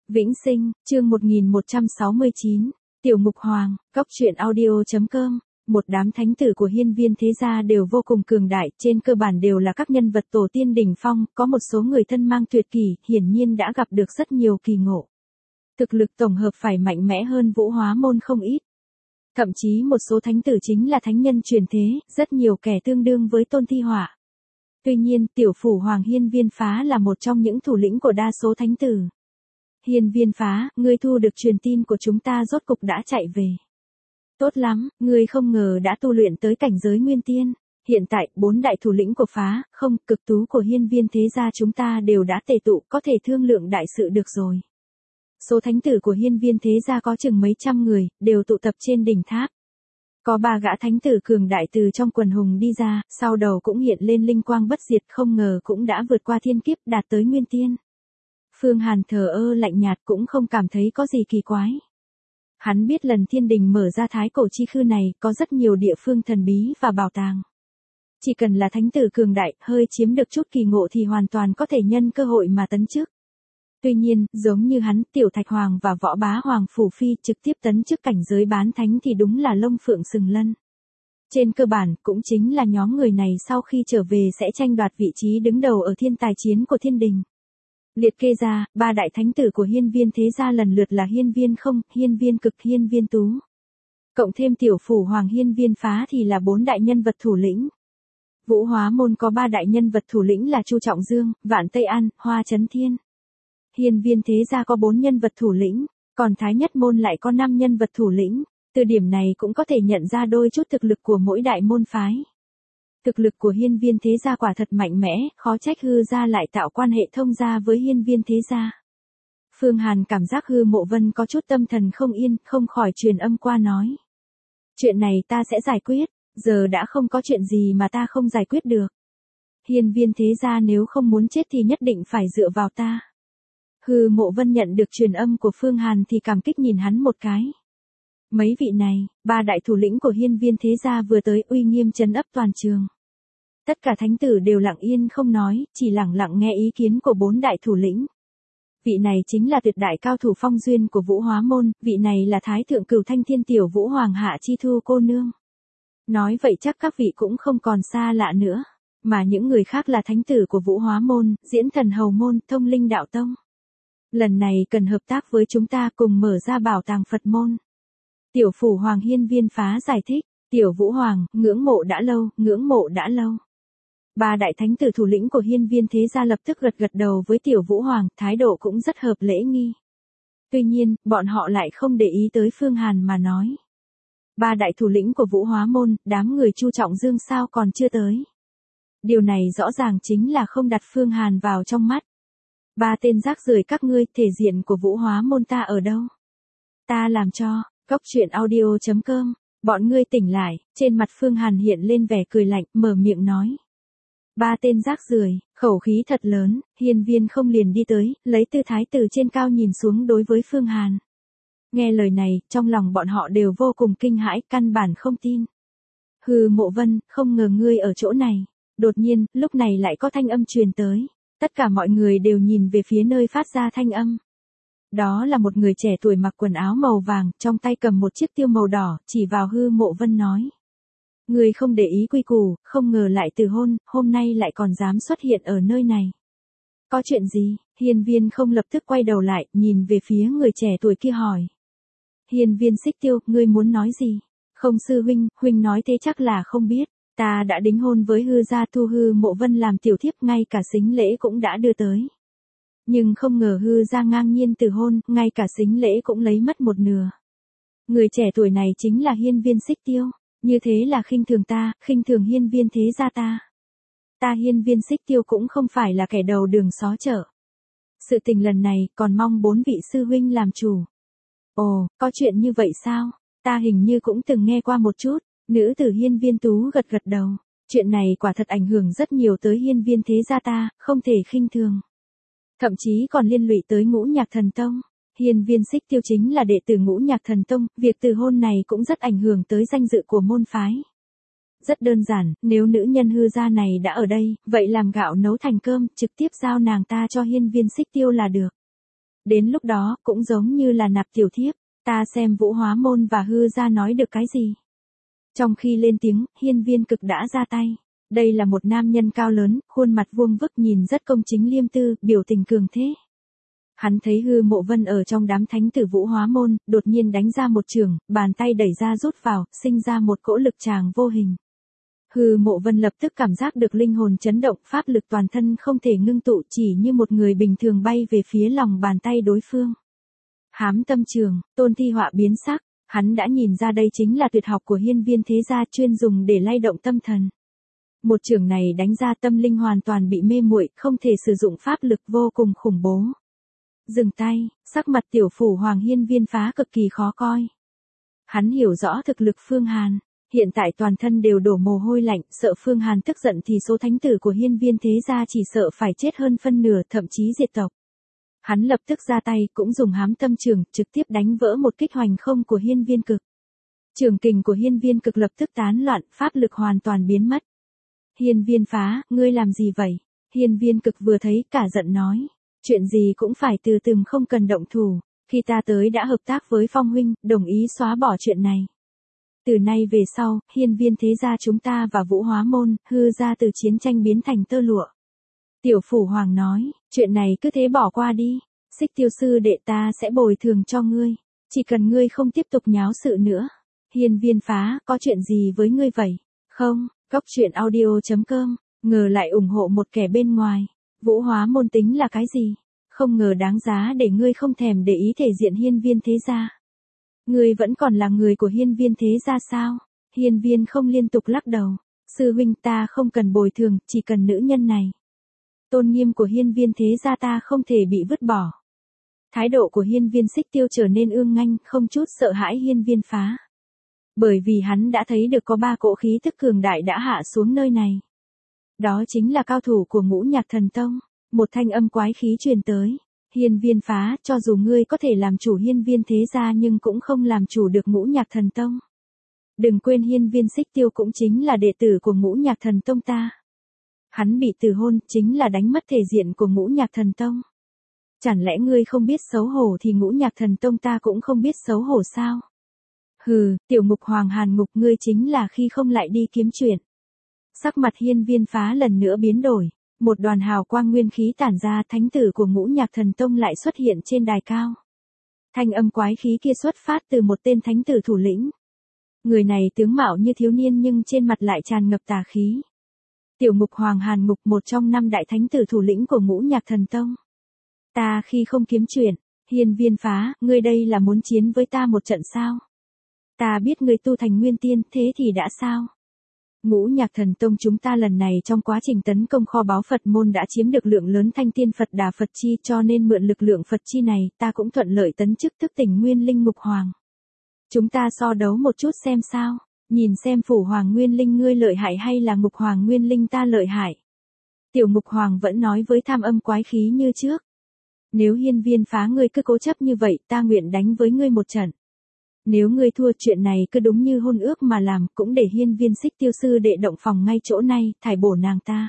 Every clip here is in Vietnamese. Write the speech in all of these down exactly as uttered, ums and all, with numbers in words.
Vĩnh Sinh, chương một nghìn một trăm sáu mươi chín, Tiểu Mục Hoàng, Cóc truyện audio.com. Một đám thánh tử của hiên viên thế gia đều vô cùng cường đại, trên cơ bản đều là các nhân vật tổ tiên đỉnh phong, có một số người thân mang tuyệt kỷ, hiển nhiên đã gặp được rất nhiều kỳ ngộ. Thực lực tổng hợp phải mạnh mẽ hơn Vũ Hóa môn không ít. Thậm chí một số thánh tử chính là thánh nhân truyền thế, rất nhiều kẻ tương đương với Tôn Thi Họa. Tuy nhiên, tiểu phủ Hoàng Hiên Viên Phá là một trong những thủ lĩnh của đa số thánh tử. Hiên Viên Phá, ngươi thu được truyền tin của chúng ta rốt cục đã chạy về. Tốt lắm, ngươi không ngờ đã tu luyện tới cảnh giới nguyên tiên. Hiện tại, bốn đại thủ lĩnh của Phá, không, cực tú của hiên viên thế gia chúng ta đều đã tề tụ, có thể thương lượng đại sự được rồi. Số thánh tử của hiên viên thế gia có chừng mấy trăm người, đều tụ tập trên đỉnh tháp. Có ba gã thánh tử cường đại từ trong quần hùng đi ra, sau đầu cũng hiện lên linh quang bất diệt, không ngờ cũng đã vượt qua thiên kiếp đạt tới nguyên tiên. Phương Hàn thờ ơ lạnh nhạt cũng không cảm thấy có gì kỳ quái. Hắn biết lần thiên đình mở ra thái cổ chi khư này có rất nhiều địa phương thần bí và bảo tàng. Chỉ cần là thánh tử cường đại, hơi chiếm được chút kỳ ngộ thì hoàn toàn có thể nhân cơ hội mà tấn chức. Tuy nhiên, giống như hắn, Tiểu Thạch Hoàng và Võ Bá Hoàng Phủ Phi trực tiếp tấn chức cảnh giới bán thánh thì đúng là lông phượng sừng lân. Trên cơ bản, cũng chính là nhóm người này sau khi trở về sẽ tranh đoạt vị trí đứng đầu ở thiên tài chiến của thiên đình. Liệt kê ra, ba đại thánh tử của hiên viên thế gia lần lượt là hiên viên không, hiên viên cực, hiên viên tú. Cộng thêm tiểu phủ Hoàng Hiên Viên Phá thì là bốn đại nhân vật thủ lĩnh. Vũ Hóa môn có ba đại nhân vật thủ lĩnh là Chu Trọng Dương, Vạn Tây An, Hoa Chấn Thiên. Hiên viên thế gia có bốn nhân vật thủ lĩnh, còn Thái Nhất môn lại có năm nhân vật thủ lĩnh. Từ điểm này cũng có thể nhận ra đôi chút thực lực của mỗi đại môn phái. Thực lực của hiên viên thế gia quả thật mạnh mẽ, khó trách hư gia lại tạo quan hệ thông gia với hiên viên thế gia. Phương Hàn cảm giác Hư Mộ Vân có chút tâm thần không yên, không khỏi truyền âm qua nói. Chuyện này ta sẽ giải quyết, giờ đã không có chuyện gì mà ta không giải quyết được. Hiên viên thế gia nếu không muốn chết thì nhất định phải dựa vào ta. Hư Mộ Vân nhận được truyền âm của Phương Hàn thì cảm kích nhìn hắn một cái. Mấy vị này, ba đại thủ lĩnh của hiên viên thế gia vừa tới uy nghiêm trấn ấp toàn trường. Tất cả thánh tử đều lặng yên không nói, chỉ lặng lặng nghe ý kiến của bốn đại thủ lĩnh. Vị này chính là tuyệt đại cao thủ phong duyên của Vũ Hóa môn, vị này là Thái thượng Cửu Thanh Thiên tiểu Vũ Hoàng Hạ Chi Thu cô nương. Nói vậy chắc các vị cũng không còn xa lạ nữa, mà những người khác là thánh tử của Vũ Hóa môn, Diễn Thần Hầu môn, Thông Linh Đạo tông. Lần này cần hợp tác với chúng ta cùng mở ra bảo tàng Phật môn. Tiểu phủ Hoàng Hiên Viên Phá giải thích, tiểu Vũ Hoàng, ngưỡng mộ đã lâu, ngưỡng mộ đã lâu. Ba đại thánh tử thủ lĩnh của hiên viên thế gia lập tức gật gật đầu với tiểu Vũ Hoàng, thái độ cũng rất hợp lễ nghi. Tuy nhiên, bọn họ lại không để ý tới Phương Hàn mà nói. Ba đại thủ lĩnh của Vũ Hóa môn, đám người Chu Trọng Dương sao còn chưa tới. Điều này rõ ràng chính là không đặt Phương Hàn vào trong mắt. Ba tên rác rưởi các ngươi, thể diện của Vũ Hóa môn ta ở đâu? Ta làm cho, Cóc truyện audio.com, bọn ngươi tỉnh lại, trên mặt Phương Hàn hiện lên vẻ cười lạnh, mở miệng nói. Ba tên rác rưởi, khẩu khí thật lớn, hiên viên không liền đi tới, lấy tư thái từ trên cao nhìn xuống đối với Phương Hàn. Nghe lời này, trong lòng bọn họ đều vô cùng kinh hãi, căn bản không tin. Hư Mộ Vân, không ngờ ngươi ở chỗ này. Đột nhiên, lúc này lại có thanh âm truyền tới. Tất cả mọi người đều nhìn về phía nơi phát ra thanh âm. Đó là một người trẻ tuổi mặc quần áo màu vàng, trong tay cầm một chiếc tiêu màu đỏ, chỉ vào Hư Mộ Vân nói. Người không để ý quy củ, không ngờ lại từ hôn, hôm nay lại còn dám xuất hiện ở nơi này. Có chuyện gì? Hiên viên không lập tức quay đầu lại, nhìn về phía người trẻ tuổi kia hỏi. Hiên viên Xích Tiêu, ngươi muốn nói gì? Không sư huynh, huynh nói thế chắc là không biết. Ta đã đính hôn với Hư gia thu Hư Mộ Vân làm tiểu thiếp, ngay cả sính lễ cũng đã đưa tới. Nhưng không ngờ Hư gia ngang nhiên từ hôn, ngay cả sính lễ cũng lấy mất một nửa. Người trẻ tuổi này chính là hiên viên Xích Tiêu. Như thế là khinh thường ta, khinh thường hiên viên thế gia ta. Ta hiên viên Xích Tiêu cũng không phải là kẻ đầu đường xó chợ. Sự tình lần này còn mong bốn vị sư huynh làm chủ. Ồ, có chuyện như vậy sao? Ta hình như cũng từng nghe qua một chút. Nữ tử hiên viên tú gật gật đầu. Chuyện này quả thật ảnh hưởng rất nhiều tới hiên viên thế gia ta, không thể khinh thường. Thậm chí còn liên lụy tới Ngũ Nhạc Thần Tông. Hiên viên Xích Tiêu chính là đệ tử Ngũ Nhạc Thần Tông, việc từ hôn này cũng rất ảnh hưởng tới danh dự của môn phái. Rất đơn giản, nếu nữ nhân Hư gia này đã ở đây, vậy làm gạo nấu thành cơm, trực tiếp giao nàng ta cho hiên viên Xích Tiêu là được. Đến lúc đó, cũng giống như là nạp tiểu thiếp, ta xem Vũ Hóa Môn và Hư gia nói được cái gì. Trong khi lên tiếng, Hiên Viên Cực đã ra tay. Đây là một nam nhân cao lớn, khuôn mặt vuông vức nhìn rất công chính liêm tư, biểu tình cường thế. Hắn thấy Hư Mộ Vân ở trong đám thánh tử Vũ Hóa Môn, đột nhiên đánh ra một chưởng, bàn tay đẩy ra rút vào, sinh ra một cỗ lực tràng vô hình. Hư Mộ Vân lập tức cảm giác được linh hồn chấn động, pháp lực toàn thân không thể ngưng tụ, chỉ như một người bình thường bay về phía lòng bàn tay đối phương. Hám tâm trường, Tôn Thi Họa biến sắc, hắn đã nhìn ra đây chính là tuyệt học của Hiên Viên thế gia chuyên dùng để lay động tâm thần. Một chưởng này đánh ra tâm linh hoàn toàn bị mê muội, không thể sử dụng pháp lực, vô cùng khủng bố. Dừng tay, sắc mặt tiểu phủ Hoàng Hiên Viên Phá cực kỳ khó coi. Hắn hiểu rõ thực lực Phương Hàn, hiện tại toàn thân đều đổ mồ hôi lạnh, sợ Phương Hàn tức giận thì số thánh tử của Hiên Viên thế gia chỉ sợ phải chết hơn phân nửa, thậm chí diệt tộc. Hắn lập tức ra tay, cũng dùng hám tâm trường, trực tiếp đánh vỡ một kích hoành không của Hiên Viên Cực. Trường kình của Hiên Viên Cực lập tức tán loạn, pháp lực hoàn toàn biến mất. Hiên Viên Phá, ngươi làm gì vậy? Hiên Viên Cực vừa thấy, cả giận nói. Chuyện gì cũng phải từ từ, không cần động thủ. Khi ta tới đã hợp tác với Phong huynh, đồng ý xóa bỏ chuyện này. Từ nay về sau, Hiên Viên thế gia chúng ta và Vũ Hóa Môn, Hư gia từ chiến tranh biến thành tơ lụa. Tiểu phủ Hoàng nói, chuyện này cứ thế bỏ qua đi. Xích Tiêu sư đệ ta sẽ bồi thường cho ngươi. Chỉ cần ngươi không tiếp tục nháo sự nữa. Hiên Viên Phá, có chuyện gì với ngươi vậy? Không, Cốc truyện audio chấm com, ngờ lại ủng hộ một kẻ bên ngoài. Vũ Hóa Môn tính là cái gì? Không ngờ đáng giá để ngươi không thèm để ý thể diện Hiên Viên thế gia. Ngươi vẫn còn là người của Hiên Viên thế gia sao? Hiên Viên không liên tục lắc đầu. Sư huynh, ta không cần bồi thường, chỉ cần nữ nhân này. Tôn nghiêm của Hiên Viên thế gia ta không thể bị vứt bỏ. Thái độ của Hiên Viên Xích Tiêu trở nên ương nganh, không chút sợ hãi Hiên Viên Phá. Bởi vì hắn đã thấy được có ba cỗ khí thức cường đại đã hạ xuống nơi này. Đó chính là cao thủ của Ngũ Nhạc Thần Tông. Một thanh âm quái khí truyền tới. Hiên Viên Phá, cho dù ngươi có thể làm chủ Hiên Viên thế gia nhưng cũng không làm chủ được Ngũ Nhạc Thần Tông. Đừng quên Hiên Viên Xích Tiêu cũng chính là đệ tử của Ngũ Nhạc Thần Tông ta. Hắn bị từ hôn, chính là đánh mất thể diện của Ngũ Nhạc Thần Tông. Chẳng lẽ ngươi không biết xấu hổ thì Ngũ Nhạc Thần Tông ta cũng không biết xấu hổ sao? Hừ, tiểu Ngục Hoàng Hàn Ngục, ngươi chính là khi không lại đi kiếm chuyện. Sắc mặt Hiên Viên Phá lần nữa biến đổi. Một đoàn hào quang nguyên khí tản ra, thánh tử của Ngũ Nhạc Thần Tông lại xuất hiện trên đài cao. Thanh âm quái khí kia xuất phát từ một tên thánh tử thủ lĩnh. Người này tướng mạo như thiếu niên nhưng trên mặt lại tràn ngập tà khí. Tiểu Ngục Hoàng Hàn Ngục, một trong năm đại thánh tử thủ lĩnh của Ngũ Nhạc Thần Tông. Ta khi không kiếm chuyện, Hiên Viên Phá, ngươi đây là muốn chiến với ta một trận sao? Ta biết ngươi tu thành nguyên tiên, thế thì đã sao? Ngũ Nhạc Thần Tông chúng ta lần này trong quá trình tấn công kho báu Phật môn đã chiếm được lượng lớn thanh tiên Phật Đà Phật chi, cho nên mượn lực lượng Phật chi này, ta cũng thuận lợi tấn chức thức tỉnh Nguyên Linh Ngục Hoàng. Chúng ta so đấu một chút xem sao, nhìn xem Phủ Hoàng Nguyên Linh ngươi lợi hại hay là Ngục Hoàng Nguyên Linh ta lợi hại. Tiểu Ngục Hoàng vẫn nói với tham âm quái khí như trước. Nếu Hiên Viên Phá ngươi cứ cố chấp như vậy, ta nguyện đánh với ngươi một trận. Nếu ngươi thua, chuyện này cứ đúng như hôn ước mà làm, cũng để Hiên Viên Xích Tiêu sư đệ động phòng ngay chỗ này, thải bổ nàng ta.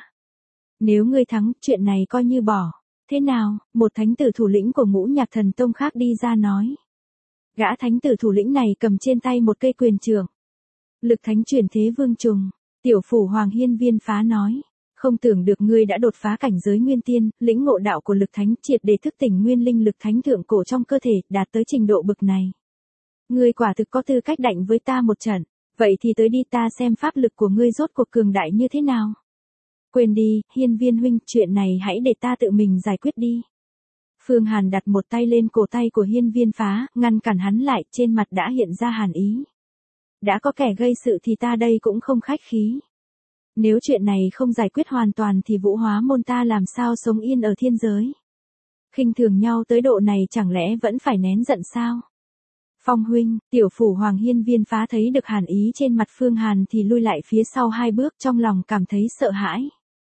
Nếu ngươi thắng, chuyện này coi như bỏ. Thế nào? Một thánh tử thủ lĩnh của Ngũ Nhạc Thần Tông khác đi ra nói. Gã thánh tử thủ lĩnh này cầm trên tay một cây quyền trường. Lực thánh chuyển thế vương trùng. Tiểu phủ Hoàng Hiên Viên Phá nói. Không tưởng được ngươi đã đột phá cảnh giới nguyên tiên, lĩnh ngộ đạo của lực thánh, triệt để thức tỉnh nguyên linh lực thánh thượng cổ trong cơ thể, đạt tới trình độ bực này. Ngươi quả thực có tư cách đạnh với ta một trận, vậy thì tới đi, ta xem pháp lực của ngươi rốt cuộc cường đại như thế nào. Quên đi, Hiên Viên huynh, chuyện này hãy để ta tự mình giải quyết đi. Phương Hàn đặt một tay lên cổ tay của Hiên Viên Phá, ngăn cản hắn lại, trên mặt đã hiện ra hàn ý. Đã có kẻ gây sự thì ta đây cũng không khách khí. Nếu chuyện này không giải quyết hoàn toàn thì Vũ Hóa Môn ta làm sao sống yên ở thiên giới. Khinh thường nhau tới độ này chẳng lẽ vẫn phải nén giận sao? Phong huynh, tiểu phủ Hoàng Hiên Viên Phá thấy được hàn ý trên mặt Phương Hàn thì lui lại phía sau hai bước, trong lòng cảm thấy sợ hãi.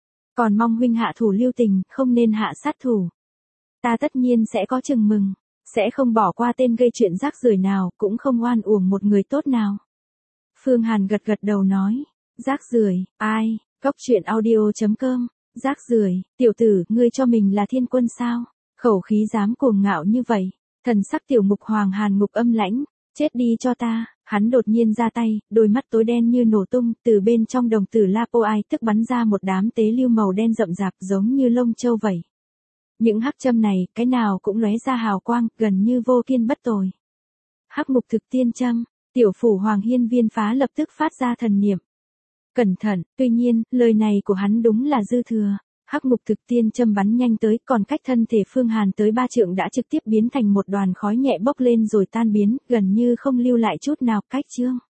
Còn mong huynh hạ thủ lưu tình, không nên hạ sát thủ. Ta tất nhiên sẽ có chừng mừng, sẽ không bỏ qua tên gây chuyện rác rưởi nào, cũng không oan uổng một người tốt nào. Phương Hàn gật gật đầu nói, rác rưởi, ai? Cốc truyện audio chấm com, rác rưởi, tiểu tử, ngươi cho mình là thiên quân sao? Khẩu khí dám cuồng ngạo như vậy, thần sắc tiểu ngục hoàng hàn ngục âm lãnh, chết đi cho ta, hắn đột nhiên ra tay, đôi mắt tối đen như nổ tung, từ bên trong đồng tử La Po Ai tức bắn ra một đám tế lưu màu đen rậm rạp giống như lông châu vậy. Những hắc châm này, cái nào cũng lóe ra hào quang, gần như vô kiên bất tồi. Hắc mục thực tiên châm, tiểu phủ hoàng hiên viên phá lập tức phát ra thần niệm. Cẩn thận, tuy nhiên, lời này của hắn đúng là dư thừa. Hắc mục thực tiên châm bắn nhanh tới, còn cách thân thể Phương Hàn tới ba trượng đã trực tiếp biến thành một đoàn khói nhẹ bốc lên rồi tan biến, gần như không lưu lại chút nào. Cách chương